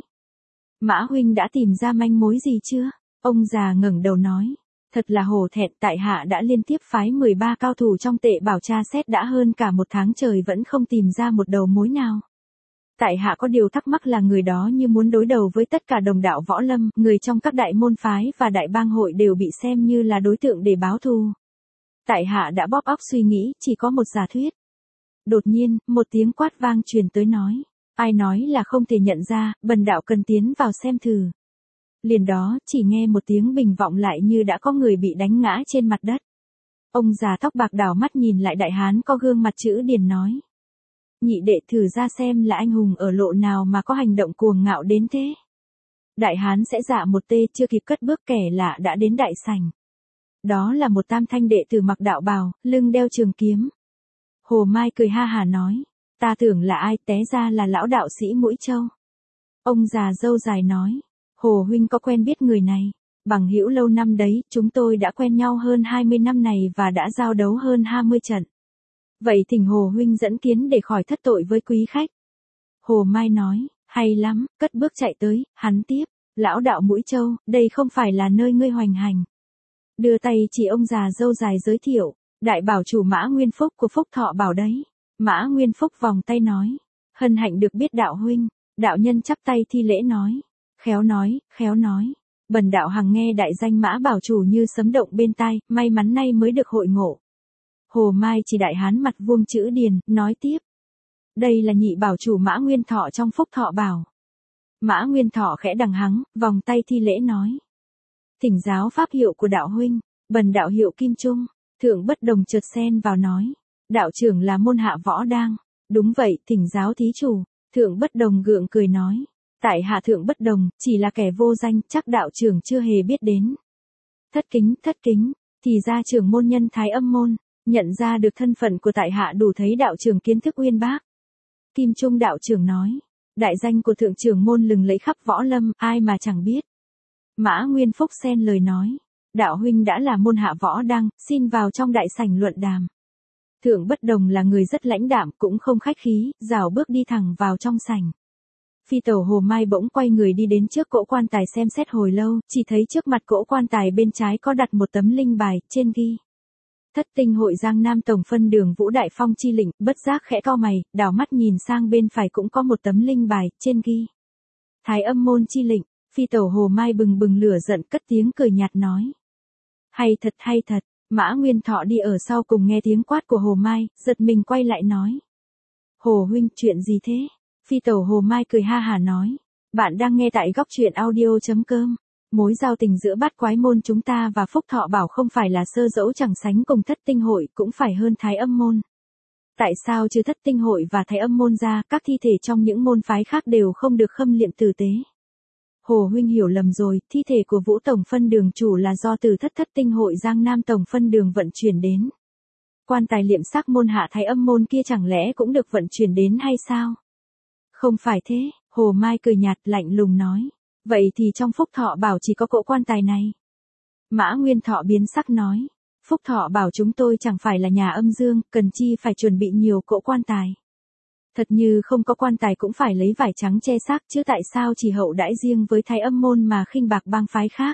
Mã huynh đã tìm ra manh mối gì chưa? Ông già ngẩng đầu nói. Thật là hổ thẹn, tại hạ đã liên tiếp phái mười ba cao thủ trong Tệ Bảo tra xét đã hơn cả một tháng trời vẫn không tìm ra một đầu mối nào. Tại hạ có điều thắc mắc là người đó như muốn đối đầu với tất cả đồng đạo võ lâm, người trong các đại môn phái và đại bang hội đều bị xem như là đối tượng để báo thù. Tại hạ đã bóp óc suy nghĩ, chỉ có một giả thuyết. Đột nhiên, một tiếng quát vang truyền tới nói. Ai nói là không thể nhận ra, bần đạo cần tiến vào xem thử. Liền đó, chỉ nghe một tiếng bình vọng lại như đã có người bị đánh ngã trên mặt đất. Ông già tóc bạc đảo mắt nhìn lại đại hán có gương mặt chữ điền nói. Nhị đệ thử ra xem là anh hùng ở lộ nào mà có hành động cuồng ngạo đến thế. Đại hán sẽ dạ một tê, chưa kịp cất bước kẻ lạ đã đến đại sảnh. Đó là một tam thanh đệ tử mặc đạo bào, lưng đeo trường kiếm. Hồ Mai cười ha hà nói. Ta tưởng là ai, té ra là lão đạo sĩ Mũi Châu. Ông già râu dài nói. Hồ huynh có quen biết người này? Bằng hữu lâu năm đấy, chúng tôi đã quen nhau hơn hai mươi năm này và đã giao đấu hơn hai mươi trận. Vậy thỉnh Hồ huynh dẫn kiến để khỏi thất tội với quý khách. Hồ Mai nói, hay lắm, cất bước chạy tới, hắn tiếp, lão đạo Mũi Châu, đây không phải là nơi ngươi hoành hành. Đưa tay chỉ ông già râu dài giới thiệu, đại bảo chủ Mã Nguyên Phúc của Phúc Thọ Bảo đấy. Mã Nguyên Phúc vòng tay nói, hân hạnh được biết đạo huynh. Đạo nhân chắp tay thi lễ nói, khéo nói, khéo nói. Bần đạo hằng nghe đại danh Mã bảo chủ như sấm động bên tai, may mắn nay mới được hội ngộ. Hồ Mai chỉ đại hán mặt vuông chữ điền, nói tiếp. Đây là nhị bảo chủ Mã Nguyên Thọ trong Phúc Thọ Bảo. Mã Nguyên Thọ khẽ đằng hắng, vòng tay thi lễ nói. Thỉnh giáo pháp hiệu của đạo huynh, bần đạo hiệu Kim Trung. Thượng Bất Đồng chợt xen vào nói. Đạo trưởng là môn hạ võ đang. Đúng vậy, thỉnh giáo thí chủ. Thượng Bất Đồng gượng cười nói. Tại hạ Thượng Bất Đồng, chỉ là kẻ vô danh, chắc đạo trưởng chưa hề biết đến. Thất kính, thất kính, thì ra trưởng môn nhân Thái Âm môn, nhận ra được thân phận của tại hạ đủ thấy đạo trưởng kiến thức uyên bác. Kim Trung đạo trưởng nói, đại danh của thượng trưởng môn lừng lẫy khắp võ lâm, ai mà chẳng biết. Mã Nguyên Phúc xen lời nói, đạo huynh đã là môn hạ võ đăng, xin vào trong đại sảnh luận đàm. Thượng Bất Đồng là người rất lãnh đạm, cũng không khách khí, rảo bước đi thẳng vào trong sảnh. Phi tẩu Hồ Mai bỗng quay người đi đến trước cỗ quan tài xem xét hồi lâu, chỉ thấy trước mặt cỗ quan tài bên trái có đặt một tấm linh bài, trên ghi. Thất tinh hội Giang Nam tổng phân đường Vũ Đại Phong chi lệnh, bất giác khẽ cau mày, đảo mắt nhìn sang bên phải cũng có một tấm linh bài, trên ghi. Thái Âm môn chi lệnh, phi tẩu Hồ Mai bừng bừng lửa giận cất tiếng cười nhạt nói. Hay thật hay thật, Mã Nguyên Thọ đi ở sau cùng nghe tiếng quát của Hồ Mai, giật mình quay lại nói. Hồ huynh, chuyện gì thế? Phi tẩu Hồ Mai cười ha hà nói. Bạn đang nghe tại góc truyện audio chấm com. Mối giao tình giữa Bát Quái môn chúng ta và Phúc Thọ Bảo không phải là sơ dẫu chẳng sánh cùng Thất Tinh hội, cũng phải hơn Thái Âm môn. Tại sao trừ Thất Tinh hội và Thái Âm môn ra, các thi thể trong những môn phái khác đều không được khâm liệm tử tế? Hồ huynh hiểu lầm rồi, thi thể của Vũ tổng phân đường chủ là do từ Thất Thất Tinh hội Giang Nam tổng phân đường vận chuyển đến. Quan tài liệm xác môn hạ Thái Âm môn kia chẳng lẽ cũng được vận chuyển đến hay sao? Không phải thế, Hồ Mai cười nhạt lạnh lùng nói. Vậy thì trong Phúc Thọ Bảo chỉ có cỗ quan tài này. Mã Nguyên Thọ biến sắc nói. Phúc Thọ Bảo chúng tôi chẳng phải là nhà âm dương, cần chi phải chuẩn bị nhiều cỗ quan tài. Thật như không có quan tài cũng phải lấy vải trắng che xác, chứ tại sao chỉ hậu đãi riêng với Thái Âm môn mà khinh bạc bang phái khác.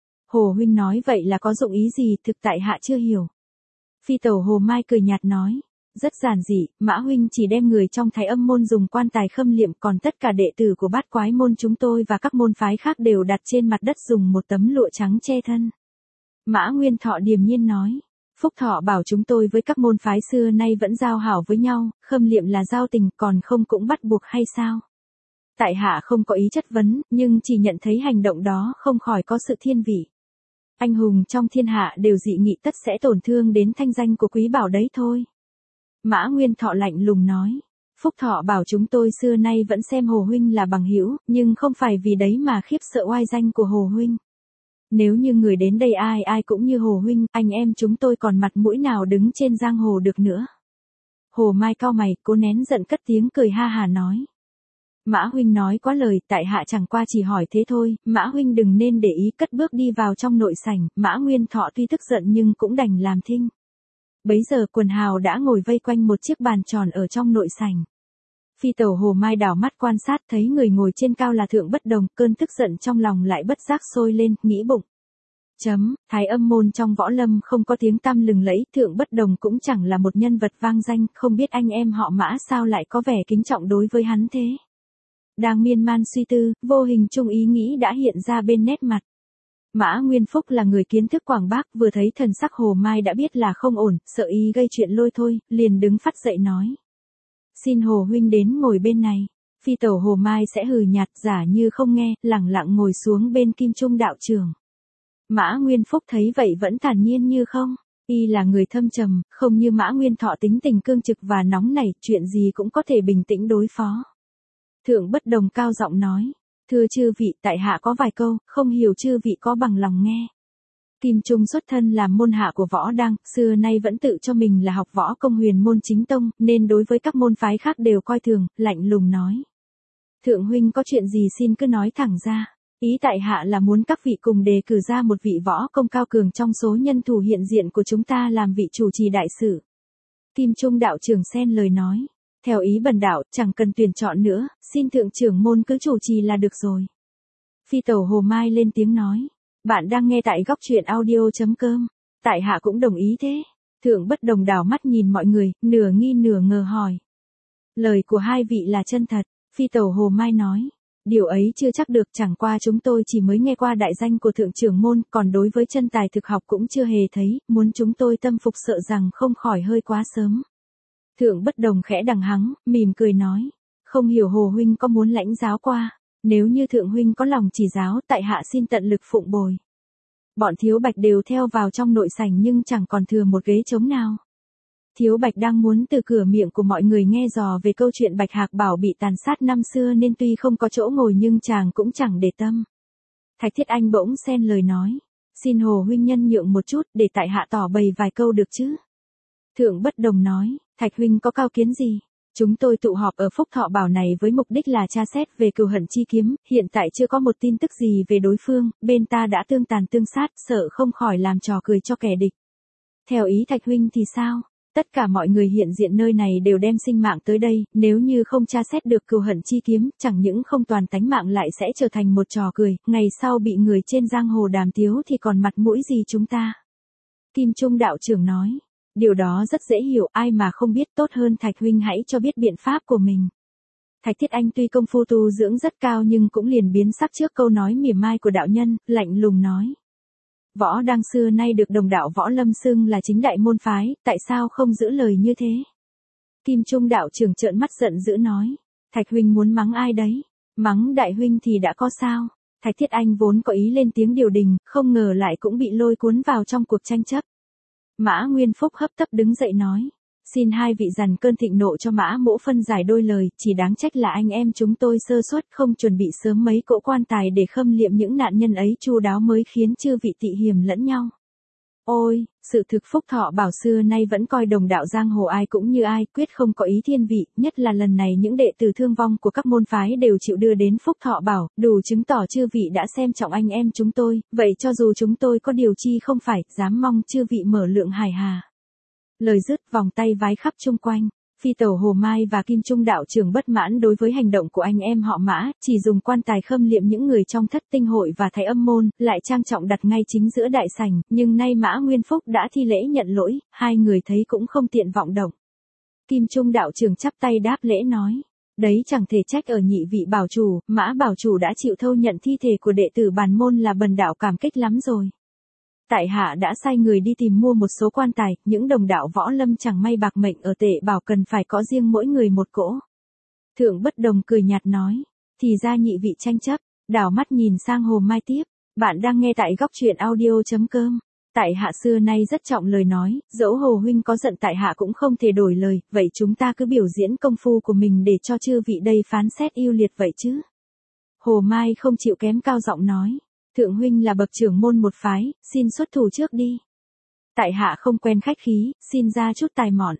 Hồ huynh nói vậy là có dụng ý gì, thực tại hạ chưa hiểu. Phi tẩu Hồ Mai cười nhạt nói. Rất giản dị, Mã huynh chỉ đem người trong Thái Âm môn dùng quan tài khâm liệm, còn tất cả đệ tử của Bát Quái môn chúng tôi và các môn phái khác đều đặt trên mặt đất dùng một tấm lụa trắng che thân. Mã Nguyên Thọ điềm nhiên nói. Phúc Thọ bảo chúng tôi với các môn phái xưa nay vẫn giao hảo với nhau, khâm liệm là giao tình còn không cũng bắt buộc hay sao? Tại hạ không có ý chất vấn, nhưng chỉ nhận thấy hành động đó không khỏi có sự thiên vị. Anh hùng trong thiên hạ đều dị nghị tất sẽ tổn thương đến thanh danh của Quý Bảo đấy thôi. Mã Nguyên Thọ lạnh lùng nói. Phúc Thọ bảo chúng tôi xưa nay vẫn xem Hồ Huynh là bằng hữu, nhưng không phải vì đấy mà khiếp sợ oai danh của Hồ Huynh. Nếu như người đến đây ai ai cũng như Hồ Huynh, anh em chúng tôi còn mặt mũi nào đứng trên giang hồ được nữa. Hồ Mai cau mày, cố nén giận cất tiếng cười ha hà nói. Mã Huynh nói quá lời, tại hạ chẳng qua chỉ hỏi thế thôi, Mã Huynh đừng nên để ý, cất bước đi vào trong nội sảnh. Mã Nguyên Thọ tuy tức giận nhưng cũng đành làm thinh. Bấy giờ quần hào đã ngồi vây quanh một chiếc bàn tròn ở trong nội sảnh. Phi tẩu Hồ Mai đảo mắt quan sát thấy người ngồi trên cao là Thượng Bất Đồng, cơn tức giận trong lòng lại bất giác sôi lên, nghĩ bụng. Chấm, Thái Âm môn trong võ lâm không có tiếng tăm lừng lẫy, Thượng Bất Đồng cũng chẳng là một nhân vật vang danh, không biết anh em họ Mã sao lại có vẻ kính trọng đối với hắn thế. Đang miên man suy tư, vô hình chung ý nghĩ đã hiện ra bên nét mặt. Mã Nguyên Phúc là người kiến thức quảng bác, vừa thấy thần sắc Hồ Mai đã biết là không ổn, sợ y gây chuyện lôi thôi, liền đứng phắt dậy nói. Xin Hồ Huynh đến ngồi bên này. Phi tẩu Hồ Mai sẽ hừ nhạt giả như không nghe, lẳng lặng ngồi xuống bên Kim Trung đạo trưởng. Mã Nguyên Phúc thấy vậy vẫn thản nhiên như không. Y là người thâm trầm, không như Mã Nguyên Thọ tính tình cương trực và nóng nảy, chuyện gì cũng có thể bình tĩnh đối phó. Thượng Bất Đồng cao giọng nói. Thưa chư vị, tại hạ có vài câu, không hiểu chư vị có bằng lòng nghe. Kim Trung xuất thân làm môn hạ của võ đăng, xưa nay vẫn tự cho mình là học võ công huyền môn chính tông, nên đối với các môn phái khác đều coi thường, lạnh lùng nói. Thượng huynh có chuyện gì xin cứ nói thẳng ra. Ý tại hạ là muốn các vị cùng đề cử ra một vị võ công cao cường trong số nhân thủ hiện diện của chúng ta làm vị chủ trì đại sự. Kim Trung đạo trưởng xen lời nói. Theo ý bần đạo, chẳng cần tuyển chọn nữa, xin thượng trưởng môn cứ chủ trì là được rồi. Phi tẩu Hồ Mai lên tiếng nói. Bạn đang nghe tại góc truyện audio chấm com. Tại hạ cũng đồng ý thế. Thượng Bất Đồng đảo mắt nhìn mọi người, nửa nghi nửa ngờ hỏi. Lời của hai vị là chân thật. Phi tẩu Hồ Mai nói. Điều ấy chưa chắc được, chẳng qua chúng tôi chỉ mới nghe qua đại danh của thượng trưởng môn, còn đối với chân tài thực học cũng chưa hề thấy, muốn chúng tôi tâm phục sợ rằng không khỏi hơi quá sớm. Thượng Bất Đồng khẽ đằng hắng, mỉm cười nói. Không hiểu Hồ Huynh có muốn lãnh giáo qua. Nếu như Thượng Huynh có lòng chỉ giáo, tại hạ xin tận lực phụng bồi. Bọn Thiếu Bạch đều theo vào trong nội sảnh nhưng chẳng còn thừa một ghế trống nào. Thiếu Bạch đang muốn từ cửa miệng của mọi người nghe dò về câu chuyện Bạch Hạc Bảo bị tàn sát năm xưa nên tuy không có chỗ ngồi nhưng chàng cũng chẳng để tâm. Thạch Thiết Anh bỗng xen lời nói. Xin Hồ Huynh nhân nhượng một chút để tại hạ tỏ bày vài câu được chứ. Thượng Bất Đồng nói. Thạch Huynh có cao kiến gì? Chúng tôi tụ họp ở Phúc Thọ Bảo này với mục đích là tra xét về cừu hận chi kiếm, hiện tại chưa có một tin tức gì về đối phương, bên ta đã tương tàn tương sát, sợ không khỏi làm trò cười cho kẻ địch. Theo ý Thạch Huynh thì sao? Tất cả mọi người hiện diện nơi này đều đem sinh mạng tới đây, nếu như không tra xét được cừu hận chi kiếm, chẳng những không toàn tánh mạng lại sẽ trở thành một trò cười, ngày sau bị người trên giang hồ đàm tiếu thì còn mặt mũi gì chúng ta? Kim Trung đạo trưởng nói. Điều đó rất dễ hiểu, ai mà không biết, tốt hơn Thạch Huynh hãy cho biết biện pháp của mình. Thạch Thiết Anh tuy công phu tu dưỡng rất cao nhưng cũng liền biến sắc trước câu nói mỉa mai của đạo nhân, lạnh lùng nói. Võ đăng xưa nay được đồng đạo võ lâm xưng là chính đại môn phái, tại sao không giữ lời như thế? Kim Trung đạo trưởng trợn mắt giận dữ nói. Thạch Huynh muốn mắng ai đấy? Mắng đại huynh thì đã có sao? Thạch Thiết Anh vốn có ý lên tiếng điều đình, không ngờ lại cũng bị lôi cuốn vào trong cuộc tranh chấp. Mã Nguyên Phúc hấp tấp đứng dậy nói. Xin hai vị dằn cơn thịnh nộ cho Mã Mỗ phân giải đôi lời, chỉ đáng trách là anh em chúng tôi sơ suất không chuẩn bị sớm mấy cỗ quan tài để khâm liệm những nạn nhân ấy chu đáo mới khiến chư vị tị hiềm lẫn nhau. Ôi, sự thực Phúc Thọ Bảo xưa nay vẫn coi đồng đạo giang hồ ai cũng như ai, quyết không có ý thiên vị, nhất là lần này những đệ tử thương vong của các môn phái đều chịu đưa đến Phúc Thọ Bảo, đủ chứng tỏ chư vị đã xem trọng anh em chúng tôi, vậy cho dù chúng tôi có điều chi không phải, dám mong chư vị mở lượng hài hà. Lời dứt, vòng tay vái khắp chung quanh. Phi tẩu Hồ Mai và Kim Trung đạo trưởng bất mãn đối với hành động của anh em họ Mã, chỉ dùng quan tài khâm liệm những người trong Thất Tinh hội và Thái Âm môn, lại trang trọng đặt ngay chính giữa đại sảnh, nhưng nay Mã Nguyên Phúc đã thi lễ nhận lỗi, hai người thấy cũng không tiện vọng động. Kim Trung đạo trưởng chắp tay đáp lễ nói, đấy chẳng thể trách ở nhị vị bảo chủ, Mã bảo chủ đã chịu thâu nhận thi thể của đệ tử bản môn là bần đạo cảm kích lắm rồi. tại hạ đã sai người đi tìm mua một số quan tài, những đồng đạo võ lâm chẳng may bạc mệnh ở Tệ Bảo cần phải có riêng mỗi người một cỗ. Thượng Bất Đồng cười nhạt nói, thì ra nhị vị tranh chấp, đảo mắt nhìn sang Hồ Mai tiếp, bạn đang nghe tại góc truyện audio.com. Tại hạ xưa nay rất trọng lời nói, dẫu Hồ huynh có giận tại hạ cũng không thể đổi lời, vậy chúng ta cứ biểu diễn công phu của mình để cho chư vị đây phán xét ưu liệt vậy chứ. Hồ Mai không chịu kém cao giọng nói, thượng huynh là bậc trưởng môn một phái, xin xuất thủ trước đi. Tại hạ không quen khách khí, xin ra chút tài mọn.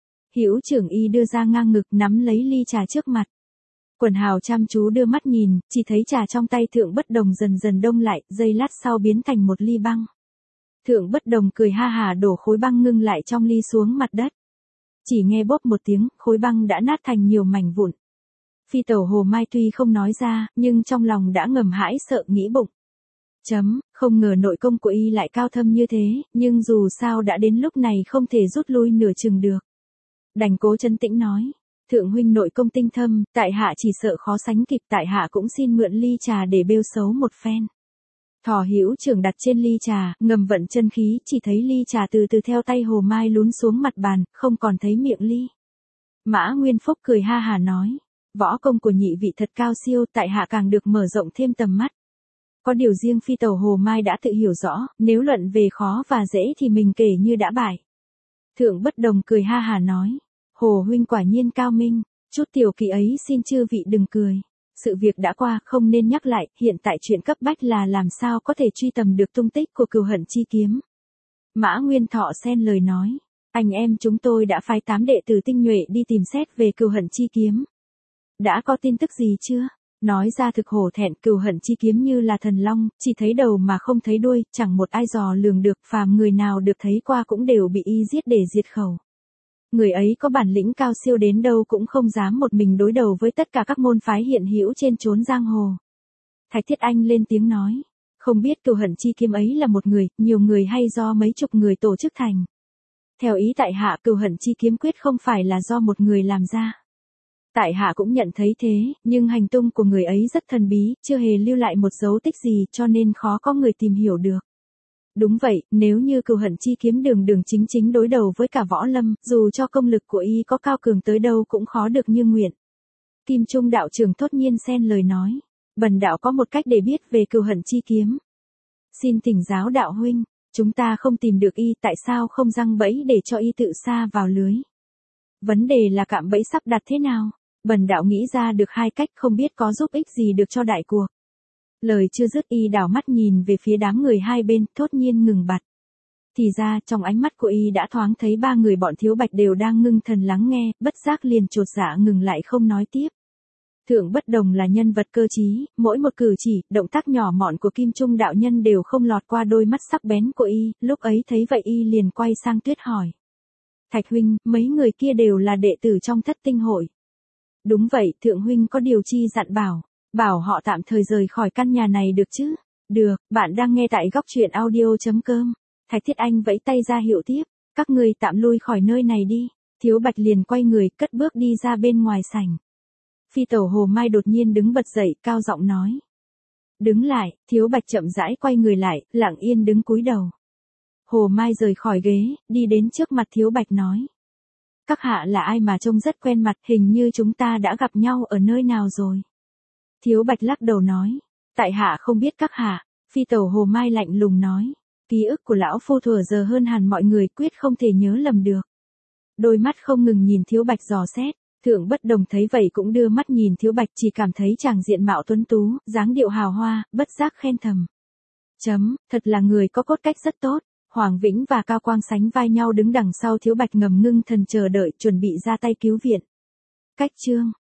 Hữu trưởng y đưa ra ngang ngực nắm lấy ly trà trước mặt. Quần hào chăm chú đưa mắt nhìn, chỉ thấy trà trong tay Thượng Bất Đồng dần dần đông lại, giây lát sau biến thành một ly băng. Thượng Bất Đồng cười ha hà đổ khối băng ngưng lại trong ly xuống mặt đất. Chỉ nghe bốp một tiếng, khối băng đã nát thành nhiều mảnh vụn. Phi tẩu Hồ Mai tuy không nói ra, nhưng trong lòng đã ngầm hãi sợ nghĩ bụng. Chấm, không ngờ nội công của y lại cao thâm như thế, nhưng dù sao đã đến lúc này không thể rút lui nửa chừng được. Đành cố trấn tĩnh nói, thượng huynh nội công tinh thâm, tại hạ chỉ sợ khó sánh kịp, tại hạ cũng xin mượn ly trà để bêu xấu một phen. Thỏ Hữu trưởng đặt trên ly trà, ngầm vận chân khí, chỉ thấy ly trà từ từ theo tay Hồ Mai lún xuống mặt bàn, không còn thấy miệng ly. Mã Nguyên Phúc cười ha hà nói, võ công của nhị vị thật cao siêu, tại hạ càng được mở rộng thêm tầm mắt. Có điều riêng phi tẩu Hồ Mai đã tự hiểu rõ, nếu luận về khó và dễ thì mình kể như đã bại. Thượng Bất Đồng cười ha hà nói, Hồ huynh quả nhiên cao minh, chút tiểu kỳ ấy xin chư vị đừng cười. Sự việc đã qua không nên nhắc lại, hiện tại chuyện cấp bách là làm sao có thể truy tầm được tung tích của Cừu Hận Chi Kiếm. Mã Nguyên Thọ xen lời nói, anh em chúng tôi đã phái tám đệ tử tinh nhuệ đi tìm xét về Cừu Hận Chi Kiếm. Đã có tin tức gì chưa? Nói ra thực hổ thẹn, Cừu Hận Chi Kiếm như là thần long, chỉ thấy đầu mà không thấy đuôi, chẳng một ai dò lường được, phàm người nào được thấy qua cũng đều bị y giết để diệt khẩu. Người ấy có bản lĩnh cao siêu đến đâu cũng không dám một mình đối đầu với tất cả các môn phái hiện hữu trên chốn giang hồ. Thạch Thiết Anh lên tiếng nói, không biết Cừu Hận Chi Kiếm ấy là một người, nhiều người hay do mấy chục người tổ chức thành. Theo ý tại hạ, Cừu Hận Chi Kiếm quyết không phải là do một người làm ra. Tại hạ cũng nhận thấy thế, nhưng hành tung của người ấy rất thần bí, chưa hề lưu lại một dấu tích gì cho nên khó có người tìm hiểu được. Đúng vậy, nếu như Cừu Hận Chi Kiếm đường đường chính chính đối đầu với cả võ lâm, dù cho công lực của y có cao cường tới đâu cũng khó được như nguyện. Kim Trung đạo trưởng thốt nhiên xen lời nói, bần đạo có một cách để biết về Cừu Hận Chi Kiếm. Xin thỉnh giáo đạo huynh, chúng ta không tìm được y, tại sao không giăng bẫy để cho y tự sa vào lưới? Vấn đề là cạm bẫy sắp đặt thế nào? Bần đạo nghĩ ra được hai cách, không biết có giúp ích gì được cho đại cuộc. Lời chưa dứt y đảo mắt nhìn về phía đám người hai bên, thốt nhiên ngừng bặt. Thì ra trong ánh mắt của y đã thoáng thấy ba người bọn Thiếu Bạch đều đang ngưng thần lắng nghe, bất giác liền chột dạ ngừng lại không nói tiếp. Thượng Bất Đồng là nhân vật cơ trí, mỗi một cử chỉ, động tác nhỏ mọn của Kim Trung đạo nhân đều không lọt qua đôi mắt sắc bén của y, lúc ấy thấy vậy y liền quay sang Tuyết hỏi. Thạch huynh, mấy người kia đều là đệ tử trong Thất Tinh hội. Đúng vậy, thượng huynh có điều chi dặn bảo, bảo họ tạm thời rời khỏi căn nhà này được chứ? Được, bạn đang nghe tại góc truyện audio.com. Thạch Thiết Anh vẫy tay ra hiệu tiếp, các ngươi tạm lui khỏi nơi này đi. Thiếu Bạch liền quay người, cất bước đi ra bên ngoài sảnh. Phi tẩu Hồ Mai đột nhiên đứng bật dậy, cao giọng nói. Đứng lại, Thiếu Bạch chậm rãi quay người lại, lặng yên đứng cúi đầu. Hồ Mai rời khỏi ghế, đi đến trước mặt Thiếu Bạch nói. Các hạ là ai mà trông rất quen mặt, hình như chúng ta đã gặp nhau ở nơi nào rồi. Thiếu Bạch lắc đầu nói. Tại hạ không biết các hạ. Phi tẩu Hồ Mai lạnh lùng nói. Ký ức của lão phu thuở giờ hơn hẳn mọi người, quyết không thể nhớ lầm được. Đôi mắt không ngừng nhìn Thiếu Bạch dò xét. Thượng Bất Đồng thấy vậy cũng đưa mắt nhìn Thiếu Bạch, chỉ cảm thấy chàng diện mạo tuấn tú, dáng điệu hào hoa, bất giác khen thầm. Chấm, thật là người có cốt cách rất tốt. Hoàng Vĩnh và Cao Quang sánh vai nhau đứng đằng sau Thiếu Bạch ngầm ngưng thần chờ đợi, chuẩn bị ra tay cứu viện. Cách chương